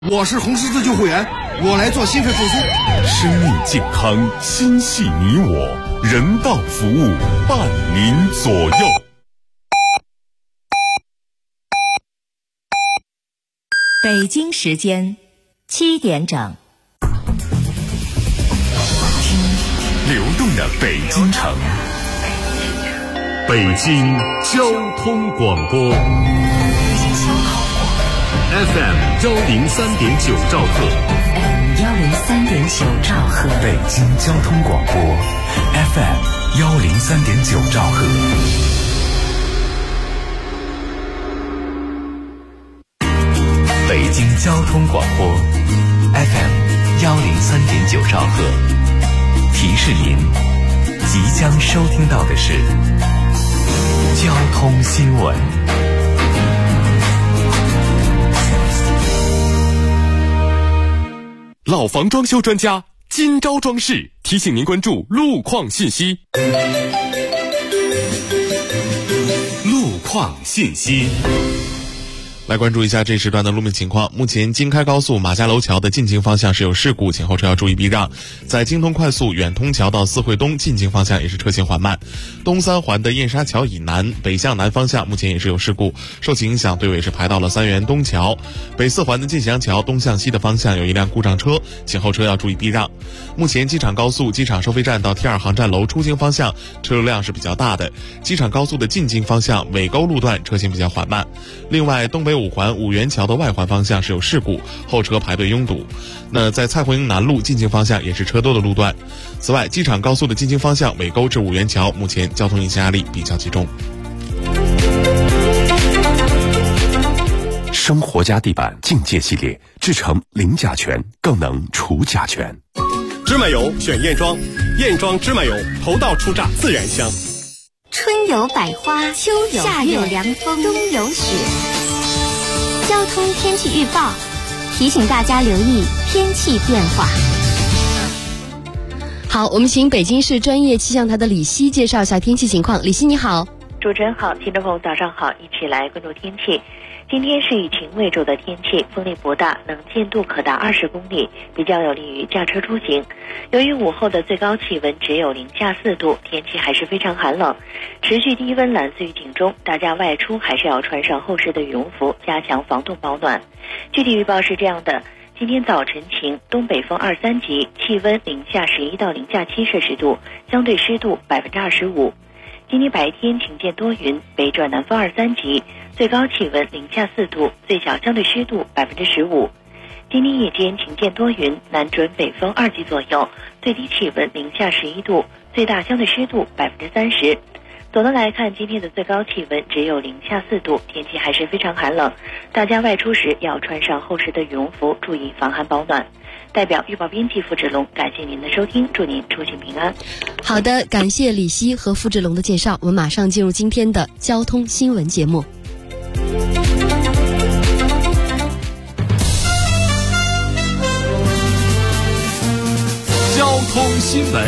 我是红十字救护员，我来做心肺复苏。 生命健康，心系你我，人道服务，伴您左右。 北京时间7点整， 听流动的北京城，北京交通广播。FM 103.9兆赫 FM 103.9兆赫， 北京交通广播 FM 103.9兆赫。北京交通广播 FM 103.9兆赫，提示您即将收听到的是交通新闻。老房装修专家金招装饰提醒您关注路况信息。路况信息，来关注一下这时段的路面情况。目前京开高速马家楼桥的进京方向是有事故，前后车要注意避让。在京通快速远通桥到四惠东进京方向也是车行缓慢。东三环的燕莎桥以南北向南方向目前也是有事故，受其影响队尾是排到了三元东桥。北四环的进祥桥东向西的方向有一辆故障车，前后车要注意避让。目前机场高速机场收费站到 T2 航站楼出京方向车流量是比较大的，机场高速的进京方向尾沟路段车行比较缓慢。另外东北五环五元桥的外环方向是有事故，后车排队拥堵。那在蔡慧营南路进京方向也是车多的路段。此外，机场高速的进京方向尾沟至五元桥目前交通影响压力比较集中。 生活家地板境界系列制成零甲醛，更能除甲醛。 芝麻油选燕庄，燕庄芝麻油头道出榨自然香。 春有百花，秋有夏有凉风，冬有雪。交通天气预报提醒大家留意天气变化。 好，我们请北京市专业气象台的李希介绍一下天气情况。李希你好。 主持人好，听众朋友早上好，一起来关注天气。今天是以晴为主的天气，风力不大，能见度可达20公里，比较有利于驾车出行。由于午后的最高气温只有零下4度，天气还是非常寒冷，持续低温蓝色预警中，大家外出还是要穿上厚实的羽绒服，加强防冻保暖。具体预报是这样的：今天早晨晴，东北风2、3级，气温零下11到零下7摄氏度，相对湿度25%。今天白天晴间多云，北转南风2、3级，最高气温零下4度，最小相对湿度15%。今天夜间晴间多云，南转北风2级左右，最低气温零下11度，最大相对湿度30%。总的来看，今天的最高气温只有零下4度，天气还是非常寒冷，大家外出时要穿上厚实的羽绒服，注意防寒保暖。代表预报编辑付志龙，感谢您的收听，祝您出行平安。 好的，感谢李希和付志龙的介绍，我们马上进入今天的交通新闻节目。 交通新闻。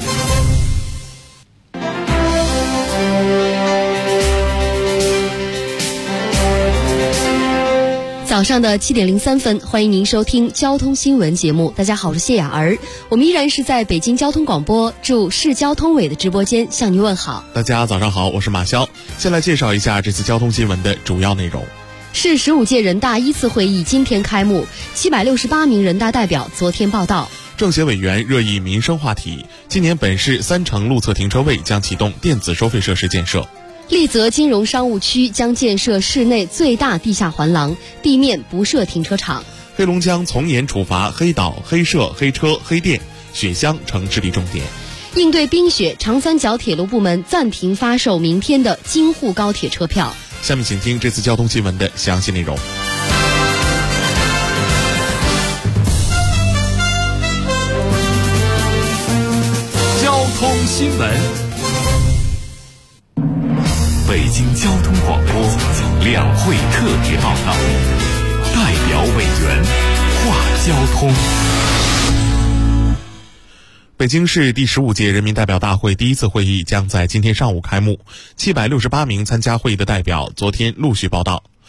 早上的7点03分，欢迎您收听交通新闻节目。大家好，我是谢雅儿，我们依然是在北京交通广播驻市交通委的直播间向您问好。 大家早上好，我是马潇。先来介绍一下这次交通新闻的主要内容。 市15届人大1次会议今天开幕，768名人大代表昨天报到。 政协委员热议民生话题，今年本市3成路侧停车位将启动电子收费设施建设。 丽泽金融商务区将建设市内最大地下环廊，地面不设停车场。 黑龙江从严处罚黑导、黑涉、黑车、黑店，雪乡成治理重点。 应对冰雪，长三角铁路部门暂停发售明天的京沪高铁车票。 下面请听这次交通新闻的详细内容。交通新闻。北京交通广播两会特别报道，代表委员话交通。北京市第15届人民代表大会第1次会议将在今天上午开幕，768名参加会议的代表昨天陆续报到。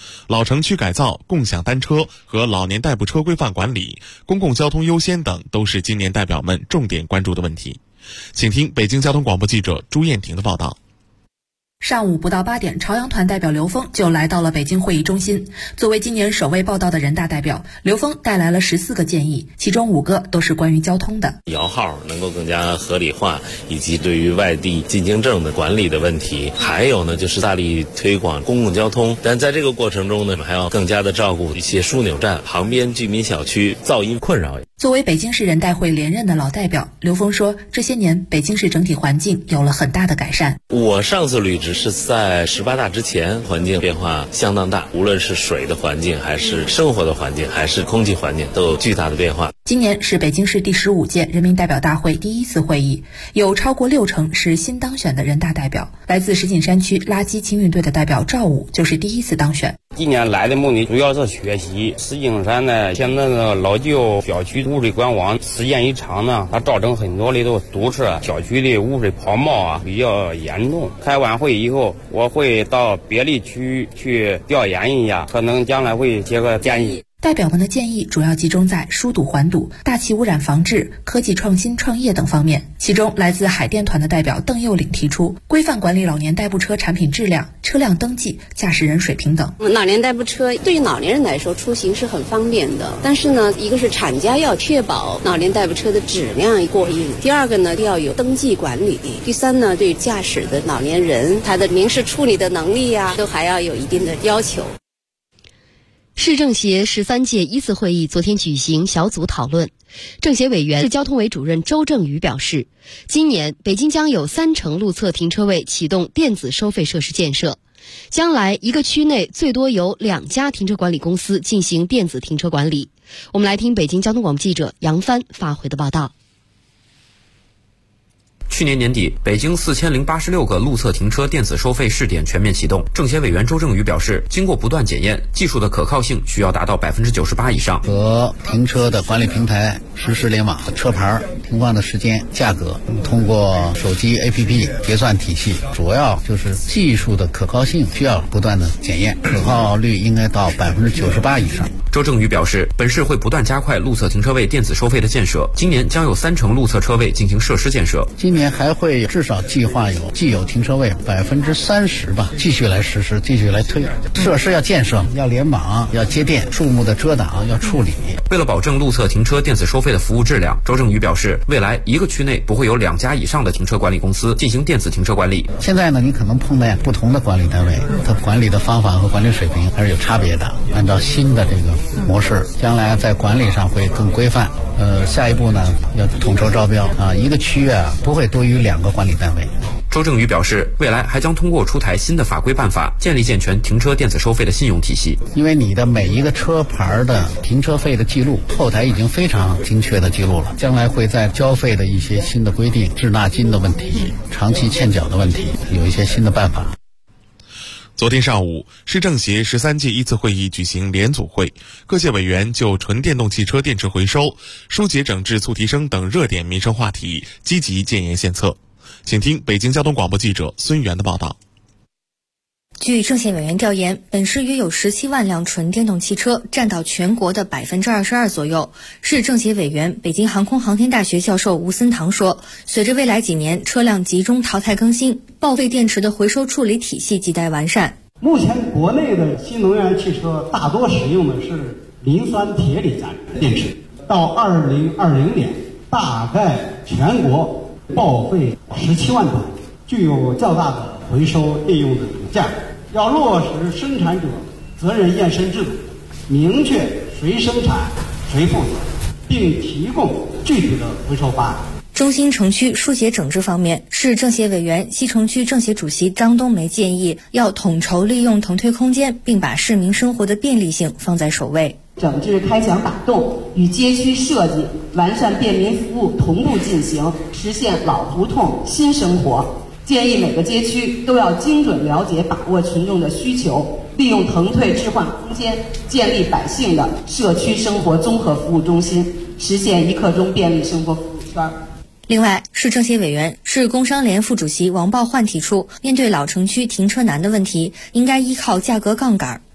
老城区改造、共享单车和老年代步车规范管理、公共交通优先等都是今年代表们重点关注的问题。请听北京交通广播记者朱艳婷的报道。 上午不到8点，朝阳团代表刘峰就来到了北京会议中心。作为今年首位报到的人大代表，刘峰带来了14个建议，其中5个都是关于交通的。 摇号能够更加合理化，以及对于外地进京证的管理的问题，还有呢就是大力推广公共交通。但在这个过程中呢，还要更加的照顾一些枢纽站旁边居民小区噪音困扰。 作为北京市人代会连任的老代表，刘峰说，这些年北京市整体环境有了很大的改善。 我上次履职是在18大之前，环境变化相当大，无论是水的环境，还是生活的环境，还是空气环境，都有巨大的变化。 今年是北京市第15届人民代表大会第1次会议，有超过60%是新当选的人大代表。来自石景山区垃圾清运队的代表赵武就是第1次当选。 今年来的目的主要是学习。石景山呢，现在的老旧小区污水管网时间一长呢，它造成很多的都堵塞，小区的污水泡沫比较严重。开完会以后，我会到别的区去调研一下，可能将来会接个建议。 代表们的建议主要集中在疏堵环堵、大气污染防治、科技创新创业等方面。其中，来自海淀团的代表邓幼岭提出，规范管理老年代步车产品质量、车辆登记、驾驶人水平等。 老年代步车对于老年人来说出行是很方便的，但是呢，一个是厂家要确保老年代步车的质量过硬，第二个呢要有登记管理，第三呢对驾驶的老年人他的民事处理的能力啊，都还要有一定的要求。 市政协13届1次会议昨天举行小组讨论，政协委员、市交通委主任周正宇表示，今年北京将有3成路侧停车位启动电子收费设施建设，将来一个区内最多有2家停车管理公司进行电子停车管理。我们来听北京交通广播记者杨帆发回的报道。 去年年底，北京4086个路侧停车电子收费试点全面启动。政协委员周正宇表示，经过不断检验，技术的可靠性需要达到98%以上。 和停车的管理平台实时联网，车牌、停放的时间、价格，通过手机 APP 结算体系，主要就是技术的可靠性需要不断的检验，可靠率应该到98%以上。 周正宇表示，本市会不断加快路侧停车位电子收费的建设，今年将有3成路侧车位进行设施建设。 今年还会至少计划有既有停车位30%吧，继续来实施，继续来推。设施要建设，要联网，要接电，树木的遮挡要处理。 为了保证路侧停车电子收费的服务质量，周正宇表示，未来一个区内不会有2家以上的停车管理公司进行电子停车管理。 现在呢，你可能碰到不同的管理单位，它管理的方法和管理水平还是有差别的。按照新的这个模式，将来在管理上会更规范。下一步呢，要统筹招标啊，一个区不会多于2个管理单位。 周正宇表示，未来还将通过出台新的法规办法，建立健全停车电子收费的信用体系。 因为你的每一个车牌的停车费的记录，后台已经非常精确的记录了，将来会在交费的一些新的规定、滞纳金的问题、长期欠缴的问题，有一些新的办法。 昨天上午，市政协13届1次会议举行联组会，各界委员就纯电动汽车电池回收、疏解整治促提升等热点民生话题积极建言献策。请听北京交通广播记者孙源的报道。 据政协委员调研，本市约有17万辆纯电动汽车，占到全国的22%左右。市政协委员、北京航空航天大学教授吴森堂说，随着未来几年车辆集中淘汰更新，报废电池的回收处理体系亟待完善。 目前国内的新能源汽车大多使用的是磷酸铁锂载电池，到2020年，大概全国报废17万吨，具有较大的回收利用的价值。要落实生产者责任验收制度，明确谁生产谁负责，并提供具体的回收方案。 中心城区疏解整治方面，市政协委员、西城区政协主席张冬梅建议，要统筹利用腾退空间，并把市民生活的便利性放在首位。 整治开墙打洞与街区设计完善便民服务同步进行，实现老胡同新生活。建议每个街区都要精准了解把握群众的需求，利用腾退置换空间，建立百姓的社区生活综合服务中心，实现一刻钟便利生活服务圈。 另外，市政协委员、市工商联副主席王报焕提出，面对老城区停车难的问题，应该依靠价格杠杆，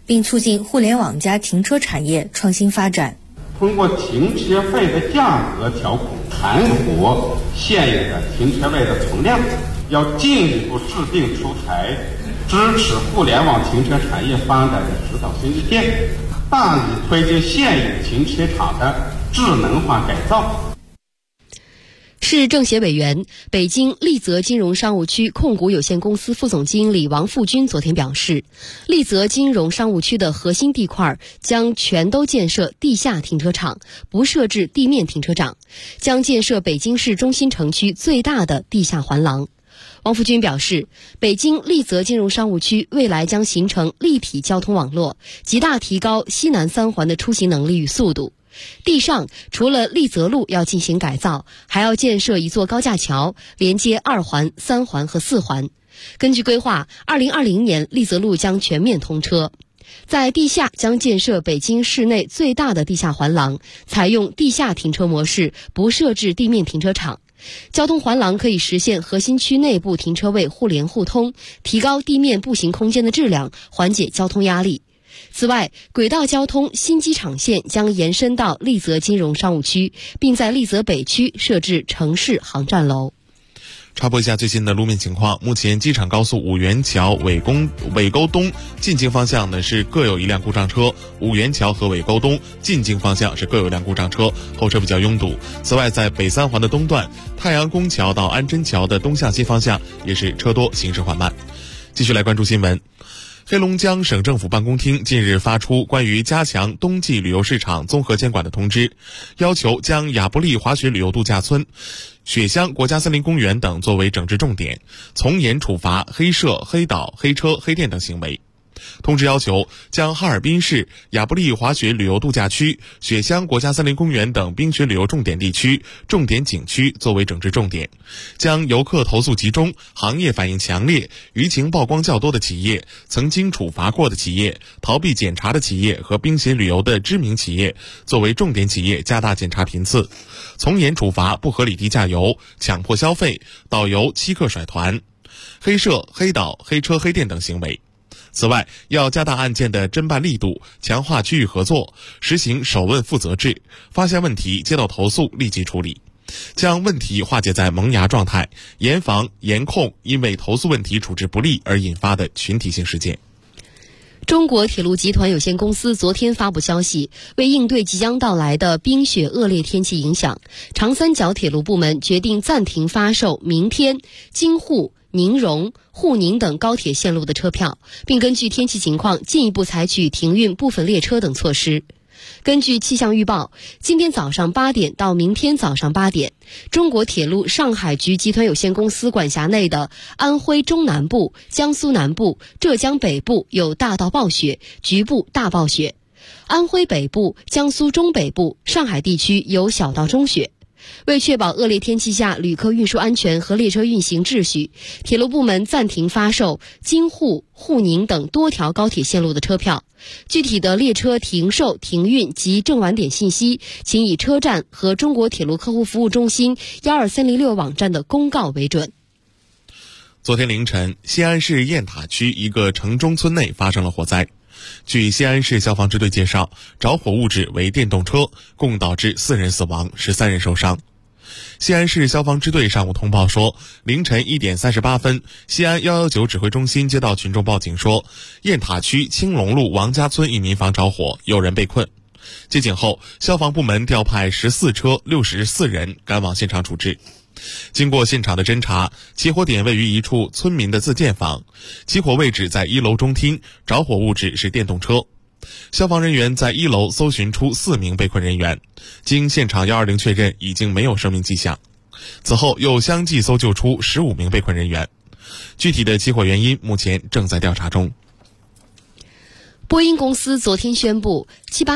并促进互联网加停车产业创新发展。 通过停车费的价格调控，盘活现有的停车位的存量，要进一步制定出台支持互联网停车产业发展的指导性意见，大力推进现有停车场的智能化改造。 市政协委员、北京丽泽金融商务区控股有限公司副总经理王富军昨天表示，丽泽金融商务区的核心地块将全都建设地下停车场，不设置地面停车场，将建设北京市中心城区最大的地下环廊。王富军表示，北京丽泽金融商务区未来将形成立体交通网络，极大提高西南三环的出行能力与速度。地上除了丽泽路要进行改造，还要建设一座高架桥，连接2环、3环和4环。根据规划，2020年丽泽路将全面通车。在地下将建设北京市内最大的地下环廊，采用地下停车模式，不设置地面停车场。交通环廊可以实现核心区内部停车位互联互通，提高地面步行空间的质量，缓解交通压力。此外，轨道交通新机场线将延伸到丽泽金融商务区，并在丽泽北区设置城市航站楼。 插播一下最新的路面情况。目前机场高速五元桥尾沟东进京方向呢是各有一辆故障车，五元桥和尾沟东进京方向是各有一辆故障车，后车比较拥堵。此外，在北三环的东段，太阳宫桥到安贞桥的东向西方向也是车多，行驶缓慢。继续来关注新闻。黑龙江省政府办公厅近日发出关于加强冬季旅游市场综合监管的通知，要求将亚布力滑雪旅游度假村、雪乡国家森林公园等作为整治重点，从严处罚黑社、黑导、黑车、黑店等行为。通知要求将哈尔滨市亚布力滑雪旅游度假区、雪乡国家森林公园等冰雪旅游重点地区、重点景区作为整治重点，将游客投诉集中、行业反应强烈、舆情曝光较多的企业、曾经处罚过的企业、逃避检查的企业和冰雪旅游的知名企业作为重点企业，加大检查频次，从严处罚不合理低价游、强迫消费、导游欺客甩团、黑社、黑导、黑车、黑店等行为。此外，要加大案件的侦办力度，强化区域合作，实行首问负责制，发现问题接到投诉立即处理，将问题化解在萌芽状态，严防严控因为投诉问题处置不力而引发的群体性事件。 中国铁路集团有限公司昨天发布消息，为应对即将到来的冰雪恶劣天气影响，长三角铁路部门决定暂停发售明天京沪、宁荣、沪宁等高铁线路的车票，并根据天气情况进一步采取停运部分列车等措施。根据气象预报，今天早上8点到明天早上8点，中国铁路上海局集团有限公司管辖内的安徽中南部、江苏南部、浙江北部有大到暴雪，局部大暴雪；安徽北部、江苏中北部、上海地区有小到中雪。为确保恶劣天气下旅客运输安全和列车运行秩序，铁路部门暂停发售京沪、沪宁等多条高铁线路的车票。具体的列车停售、停运及正晚点信息，请以车站和中国铁路客户服务中心12306网站的公告为准。 昨天凌晨，西安市雁塔区一个城中村内发生了火灾。据西安市消防支队介绍，着火物质为电动车，共导致4人死亡，13人受伤。西安市消防支队上午通报说，凌晨1点38分，西安119指挥中心接到群众报警说，雁塔区青龙路王家村一民房着火，有人被困。接警后，消防部门调派14车64人赶往现场处置。经过现场的侦查，起火点位于一处村民的自建房，起火位置在1楼中厅，着火物质是电动车。消防人员在1楼搜寻出4名被困人员，经现场120确认已经没有生命迹象。此后又相继搜救出15名被困人员，具体的起火原因目前正在调查中。 波音公司昨天宣布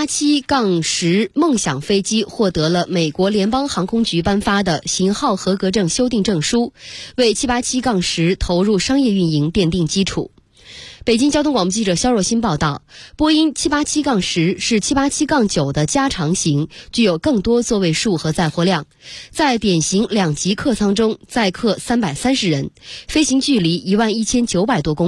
，787-10梦想飞机获得了美国联邦航空局颁发的型号合格证修订证书，为787-10投入商业运营奠定基础。北京交通广播记者肖若欣报道，波音787-10是787-9的加长型，具有更多座位数和载货量，在典型2级客舱中载客330人，飞行距离11900多公里。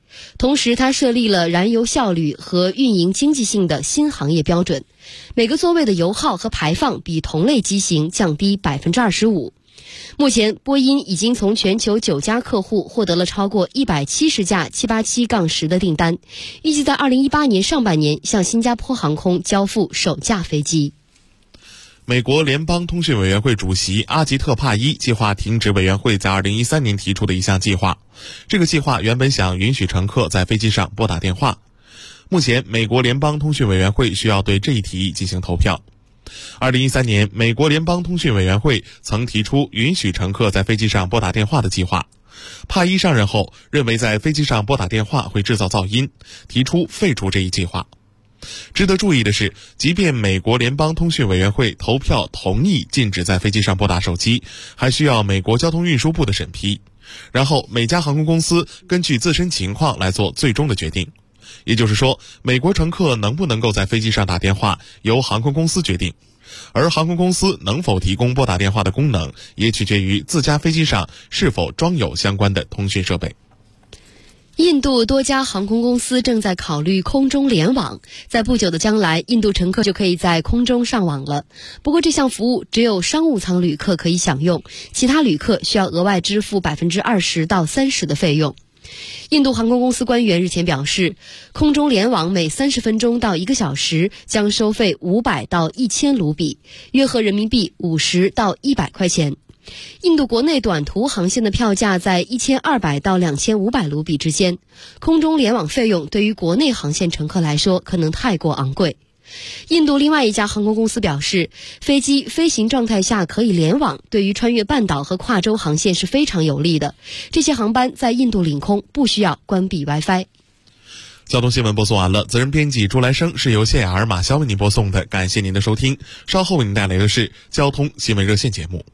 同时，它设立了燃油效率和运营经济性的新行业标准，每个座位的油耗和排放比同类机型降低 25%。目前，波音已经从全球9家客户获得了超过170架787-10的订单，预计在2018年上半年向新加坡航空交付首架飞机。 美国联邦通讯委员会主席阿吉特帕伊计划停止委员会在2013年提出的一项计划。这个计划原本想允许乘客在飞机上拨打电话。目前，美国联邦通讯委员会需要对这一提议进行投票。2013年，美国联邦通讯委员会曾提出允许乘客在飞机上拨打电话的计划。帕伊上任后认为在飞机上拨打电话会制造噪音，提出废除这一计划。值得注意的是，即便美国联邦通讯委员会投票同意禁止在飞机上拨打手机，还需要美国交通运输部的审批，然后每家航空公司根据自身情况来做最终的决定。也就是说，美国乘客能不能够在飞机上打电话由航空公司决定，而航空公司能否提供拨打电话的功能也取决于自家飞机上是否装有相关的通讯设备。 印度多家航空公司正在考虑空中联网，在不久的将来，印度乘客就可以在空中上网了。不过这项服务只有商务舱旅客可以享用，其他旅客需要额外支付 20%到30%的费用。印度航空公司官员日前表示，空中联网每30分钟到1个小时将收费500到1000卢比，约合人民币50到100块钱。印度国内短途航线的票价在1200到2500卢比之间，空中联网费用对于国内航线乘客来说可能太过昂贵。印度另外一家航空公司表示，飞机飞行状态下可以联网，对于穿越半岛和跨洲航线是非常有利的。这些航班在印度领空不需要关闭 WiFi。 交通新闻播送完了，责任编辑朱来生，是由谢雅儿、马潇为您播送的，感谢您的收听。稍后为您带来的是交通新闻热线节目。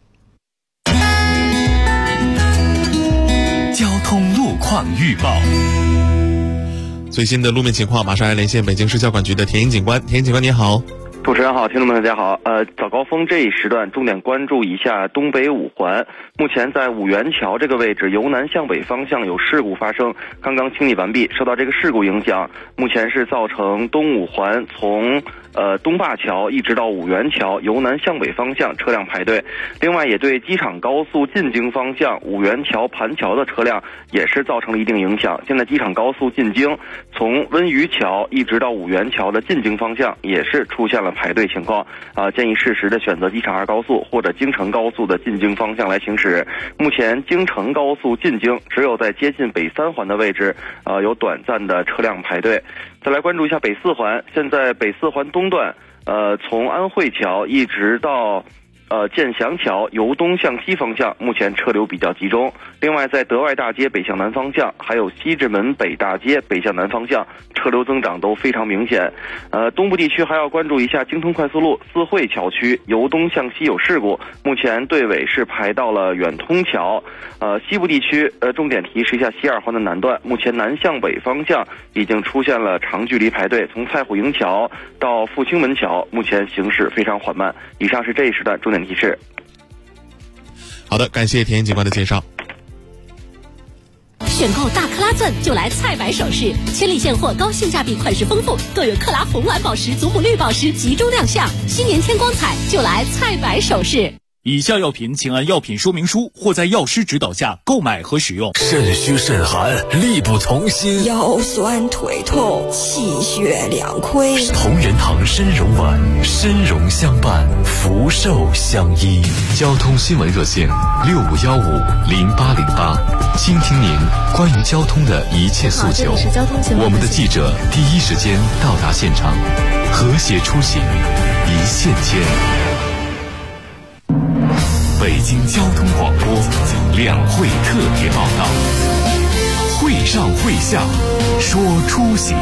交通路况预报。 最新的路面情况，马上来连线北京市交管局的田英警官。田英警官您好。 主持人好，听众们大家好。早高峰这一时段重点关注一下东北五环。目前在五元桥这个位置，由南向北方向有事故发生，刚刚清理完毕。受到这个事故影响，目前是造成东五环从东坝桥一直到五元桥由南向北方向车辆排队。另外也对机场高速进京方向五元桥盘桥的车辆也是造成了一定影响。现在机场高速进京从温榆桥一直到五元桥的进京方向也是出现了排队情况，建议适时的选择机场2高速或者京承高速的进京方向来行驶。目前京承高速进京只有在接近北3环的位置有短暂的车辆排队。再来关注一下北4环，现在北4环东段从安慧桥一直到建祥桥由东向西方向，目前车流比较集中。另外在德外大街北向南方向，还有西直门北大街北向南方向，车流增长都非常明显。东部地区还要关注一下京通快速路四惠桥区由东向西有事故，目前队尾是排到了远通桥。西部地区重点提示一下西2环的南段，目前南向北方向已经出现了长距离排队，从蔡虎营桥到复兴门桥，目前行驶非常缓慢。以上是这一时段重点提示。 好的，感谢田警官的介绍。 选购大克拉钻就来菜百首饰，千里现货，高性价比，款式丰富，更有克拉红蓝宝石、祖母绿宝石集中亮相，新年添光彩就来菜百首饰。 以下药品请按药品说明书或在药师指导下购买和使用。 肾虚肾寒，力不从心， 腰酸腿痛，气血两亏。 同仁堂参茸丸，参茸相伴，福寿相依。 交通新闻热线65150808，倾听您关于交通的一切诉求。我们的记者第一时间到达现场，和谐出行，一线牵。 北京交通广播两会特别报道，会上会下说出行。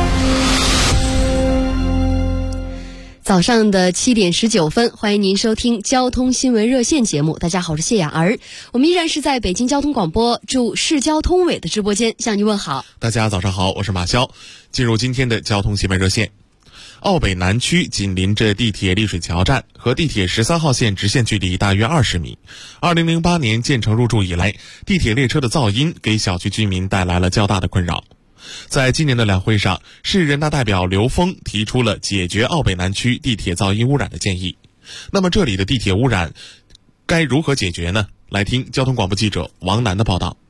早上的7点19分，欢迎您收听交通新闻热线节目。大家好，我是谢雅儿，我们依然是在北京交通广播驻市交通委的直播间向您问好。 大家早上好，我是马潇。进入今天的交通新闻热线。奥北南区紧邻着地铁丽水桥站，和地铁13号线直线距离大约20米。2008年建成入驻以来，地铁列车的噪音给小区居民带来了较大的困扰。 在今年的两会上，市人大代表刘峰提出了解决奥北南区地铁噪音污染的建议。那么这里的地铁污染该如何解决呢？来听交通广播记者王楠的报道。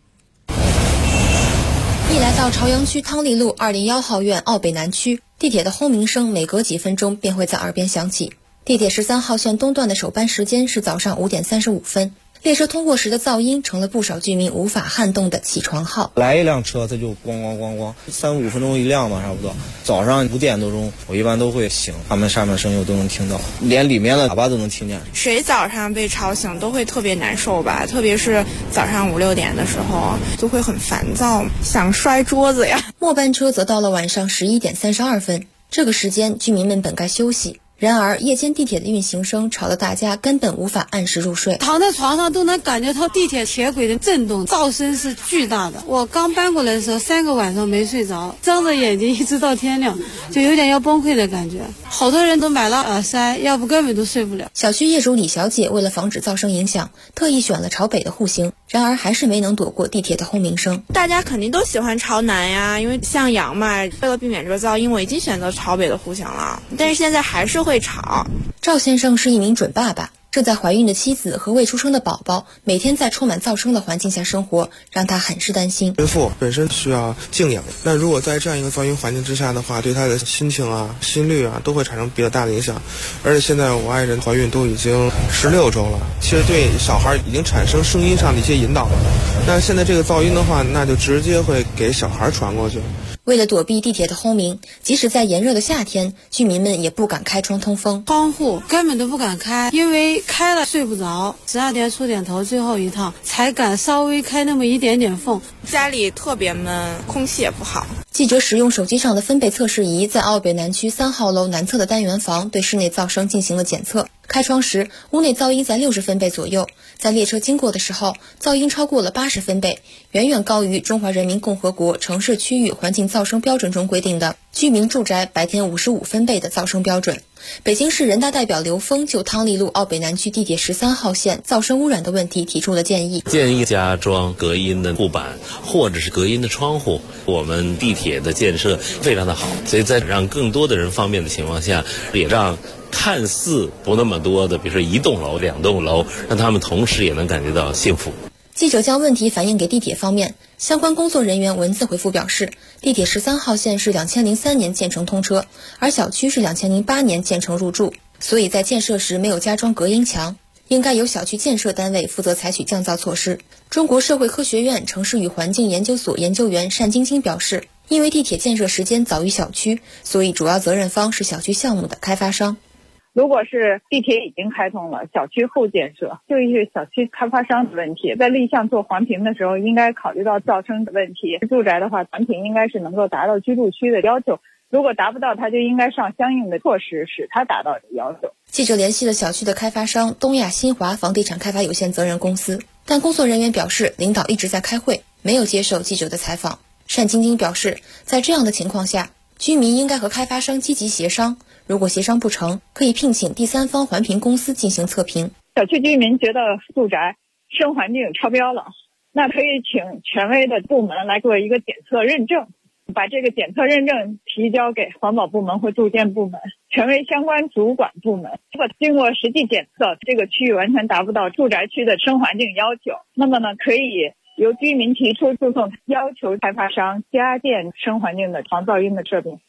一来到朝阳区汤丽路201号院奥北南区，地铁的轰鸣声每隔几分钟便会在耳边响起。地铁13号线东段的首班时间是早上5点35分，列车通过时的噪音成了不少居民无法撼动的起床号。 来一辆车它就咣咣咣咣，3-5分钟一辆吧，差不多。早上5点多钟我一般都会醒，他们上面声音我都能听到，连里面的喇叭都能听见。 谁早上被吵醒都会特别难受吧，特别是早上5-6点的时候就会很烦躁，想摔桌子呀。 末班车则到了晚上11点32分，这个时间居民们本该休息，然而夜间地铁的运行声吵得大家根本无法按时入睡， 躺在床上都能感觉到地铁铁轨的震动，噪声是巨大的。我刚搬过来的时候3个晚上没睡着，睁着眼睛一直到天亮，就有点要崩溃的感觉。好多人都买了耳塞，要不根本都睡不了。 小区业主李小姐为了防止噪声影响，特意选了朝北的户型，然而还是没能躲过地铁的轰鸣声。 大家肯定都喜欢朝南呀，因为向阳嘛，为了避免这个噪音，我已经选择朝北的户型了，但是现在还是会吵。 赵先生是一名准爸爸，正在怀孕的妻子和未出生的宝宝每天在充满噪声的环境下生活，让他很是担心。 孕妇本身需要静养，那如果在这样一个噪音环境之下的话，对她的心情啊、心率啊都会产生比较大的影响。而且现在我爱人怀孕都已经16周了，其实对小孩已经产生声音上的一些引导了。那现在这个噪音的话，那就直接会给小孩传过去。 为了躲避地铁的轰鸣，即使在炎热的夏天，居民们也不敢开窗通风， 窗户根本都不敢开，因为开了睡不着。12点出点头，最后一趟才敢稍微开那么一点点缝。 家里特别闷，空气也不好。 记者使用手机上的分贝测试仪，在奥北南区3号楼南侧的单元房对室内噪声进行了检测。开窗时，屋内噪音在60分贝左右，在列车经过的时候，噪音超过了80分贝，远远高于中华人民共和国城市区域环境噪声标准中规定的居民住宅白天55分贝的噪声标准。北京市人大代表刘峰就汤丽路奥北南区地铁13号线噪声污染的问题提出了建议， 加装隔音的护板或者是隔音的窗户。我们地铁的建设非常的好，所以在让更多的人方便的情况下，也让看似不那么多的，比如说1栋楼、2栋楼，让他们同时也能感觉到幸福。 记者将问题反映给地铁方面，相关工作人员文字回复表示，地铁13号线是2003年建成通车，而小区是2008年建成入住，所以在建设时没有加装隔音墙，应该由小区建设单位负责采取降噪措施。中国社会科学院城市与环境研究所研究员单晶晶表示，因为地铁建设时间早于小区，所以主要责任方是小区项目的开发商。 如果是地铁已经开通了，小区后建设，就是小区开发商的问题。在立项做环评的时候，应该考虑到噪声的问题。住宅的话，环评应该是能够达到居住区的要求，如果达不到，它就应该上相应的措施，使它达到要求。 记者联系了小区的开发商东亚新华房地产开发有限责任公司，但工作人员表示，领导一直在开会，没有接受记者的采访。单晶晶表示，在这样的情况下，居民应该和开发商积极协商，如果协商不成，可以聘请第三方环评公司进行测评。 小区居民觉得住宅声环境超标了，那可以请权威的部门来做一个检测认证，把这个检测认证提交给环保部门或住建部门、权威相关主管部门。如果经过实际检测，这个区域完全达不到住宅区的声环境要求，那么呢，可以由居民提出诉讼，要求开发商加建声环境的防噪音的设备。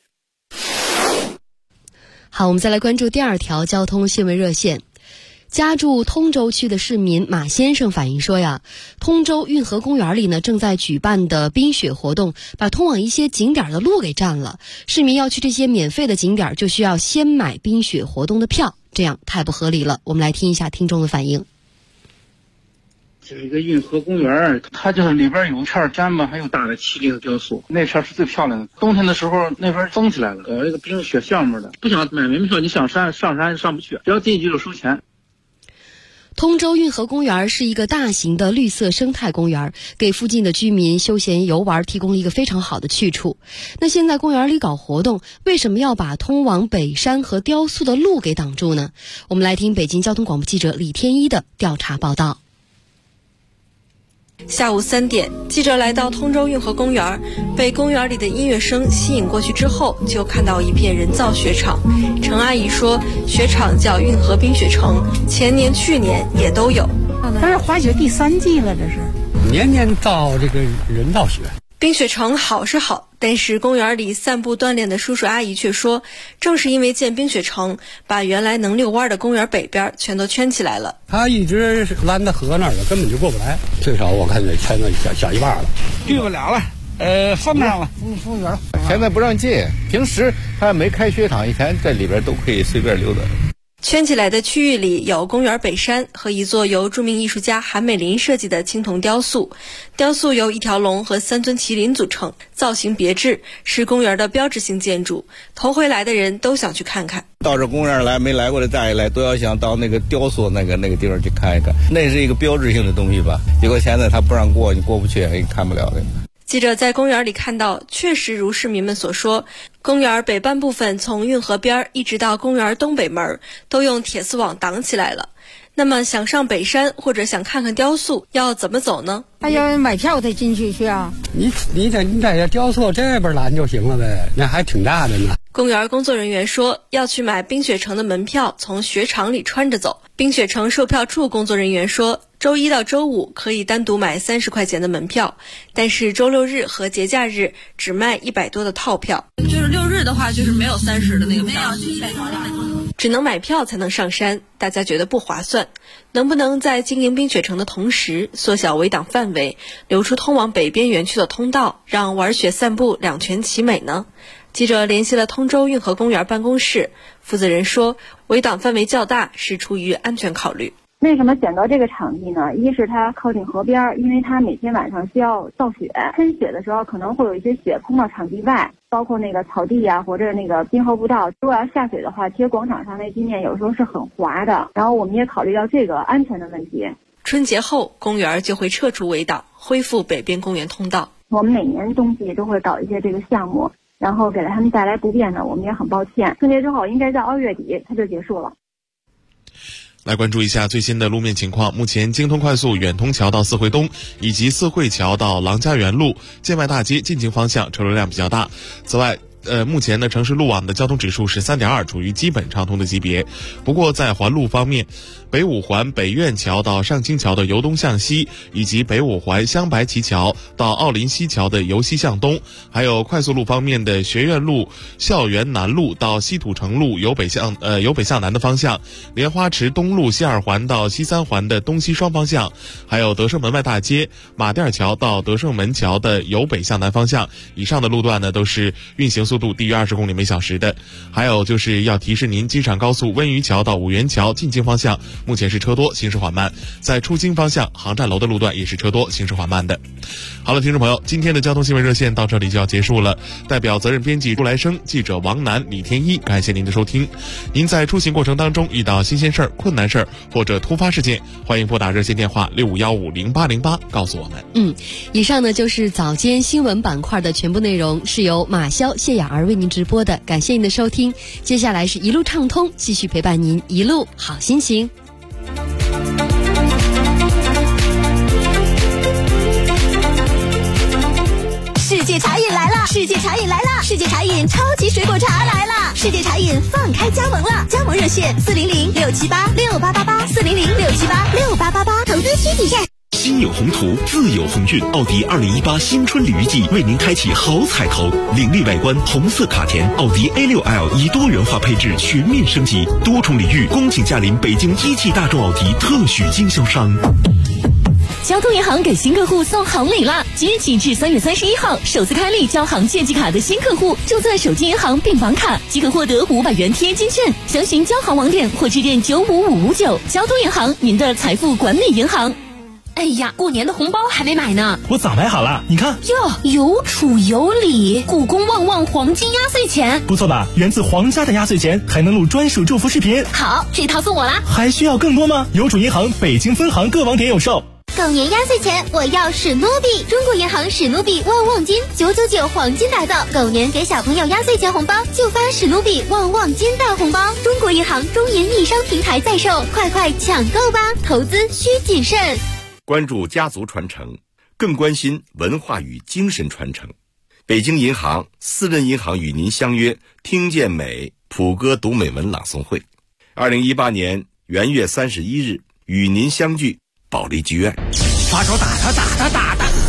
好，我们再来关注第二条交通新闻热线。家住通州区的市民马先生反映说呀，通州运河公园里呢正在举办的冰雪活动，把通往一些景点的路给占了。市民要去这些免费的景点，就需要先买冰雪活动的票，这样太不合理了。我们来听一下听众的反应。 就是一个运河公园，它就是里边有一片毡吧，还有大的麒麟的雕塑，那片是最漂亮的。冬天的时候那边封起来了，搞一个冰雪项目的，不想买门票，你想上山上不去，只要进去就收钱。 通州运河公园是一个大型的绿色生态公园，给附近的居民休闲游玩提供了一个非常好的去处。那现在公园里搞活动，为什么要把通往北山和雕塑的路给挡住呢？我们来听北京交通广播记者李天一的调查报道。 下午3点，记者来到通州运河公园，被公园里的音乐声吸引过去之后，就看到一片人造雪场。程阿姨说，雪场叫运河冰雪城，前年、去年也都有。 这是滑雪第3季了，这是年年造这个人造雪。 冰雪城好是好，但是公园里散步锻炼的叔叔阿姨却说，正是因为建冰雪城，把原来能遛弯的公园北边全都圈起来了。 他一直拦在河那儿了，根本就过不来，最少我看得圈了小一半了， 去不了了。封上了， 封园了。 现在不让进，平时还没开雪场以前，在里边都可以随便溜达。 圈起来的区域里有公园北山和一座由著名艺术家韩美林设计的青铜雕塑，雕塑由一条龙和3尊麒麟组成，造型别致，是公园的标志性建筑。头回来的人都想去看看。 到这公园来没来过的再一来都要想到那个雕塑那个地方去看一看，那是一个标志性的东西吧。结果现在他不让过，你过不去，你看不了的。 记者在公园里看到，确实如市民们所说，公园北半部分从运河边一直到公园东北门都用铁丝网挡起来了。那么想上北山或者想看看雕塑，要怎么走呢？ 还要买票才进去啊？ 你在雕塑这边拦就行了呗，那还挺大的呢。 公园工作人员说，要去买冰雪城的门票，从雪场里穿着走。冰雪城售票处工作人员说，周一到周五可以单独买30块钱的门票，但是周六日和节假日只卖100多的套票。 就是6日的话，就是没有30的那个票， 只能买票才能上山，大家觉得不划算。能不能在经营冰雪城的同时，缩小围挡范围，留出通往北边园区的通道，让玩雪散步两全其美呢？记者联系了通州运河公园办公室，负责人说，围挡范围较大是出于安全考虑。 为什么选择这个场地呢？一是它靠近河边，因为它每天晚上需要造雪，喷雪的时候可能会有一些雪喷到场地外，包括那个草地啊，或者那个冰河步道。如果要下雪的话，其实广场上那地面有时候是很滑的，然后我们也考虑到这个安全的问题。 春节后，公园就会撤除围挡，恢复北边公园通道。 我们每年冬季都会搞一些这个项目，然后给了他们带来不便呢，我们也很抱歉。春节之后应该在2月底它就结束了。 来关注一下最新的路面情况。目前京通快速远通桥到四惠东以及四惠桥到郎家园路、建外大街进京方向车流量比较大。此外，目前呢，城市路网的交通指数是3.2，处于基本畅通的级别。不过在环路方面，北五环北苑桥到上清桥的由东向西，以及北五环镶白旗桥到奥林西桥的由西向东，还有快速路方面的学院路、校园南路到西土城路由北向南的方向，莲花池东路西2环到西3环的东西双方向，还有德胜门外大街、马甸桥到德胜门桥的由北向南方向。以上的路段呢，都是运行速度低于20公里每小时的。还有就是要提示您，机场高速温榆桥到五原桥进京方向目前是车多，行驶缓慢。在出京方向航站楼的路段也是车多，行驶缓慢的。好了，听众朋友，今天的交通新闻热线到这里就要结束了。代表责任编辑朱来生、记者王楠、李天一，感谢您的收听。您在出行过程当中遇到新鲜事儿、困难事儿或者突发事件，欢迎拨打热线电话65150808告诉我们。 以上呢就是早间新闻板块的全部内容，是由马潇、谢雅儿为您直播的，感谢您的收听。接下来是一路畅通，继续陪伴您一路好心情。 世界茶饮来了！世界茶饮来了！世界茶饮超级水果茶来了！世界茶饮放开加盟了，加盟热线400-678-6888，400-678-6888，投资需谨慎。 心有宏图，自有鸿运。奥迪2018新春礼遇季为您开启好彩头，凌厉外观红色卡钿，奥迪 A6L 以多元化配置全面升级，多重礼遇，恭请驾临北京一汽大众奥迪特许经销商。 交通银行给新客户送红礼了！即日起至3月31号，首次开立交行借记卡的新客户，注册手机银行并绑卡，即可获得500元贴金券。详询交行网点或致电95559。交通银行，您的财富管理银行。 哎呀，过年的红包还没买呢， 我早买好了，你看哟，有储有礼，故宫旺旺黄金压岁钱， 不错吧？源自皇家的压岁钱，还能录专属祝福视频。 好，这套送我啦！ 还需要更多吗？邮储银行北京分行各网点有售。 狗年压岁钱，我要史努比！中国银行史努比旺旺金999黄金打造，狗年给小朋友压岁钱红包就发史努比旺旺金大红包。中国银行中银易商平台在售，快快抢购吧！投资需谨慎。 关注家族传承， 更关心文化与精神传承。北京银行、私人银行与您相约听见美普歌读美文朗诵会，2018年元月31日与您相聚保利剧院。 发手打他打他打他。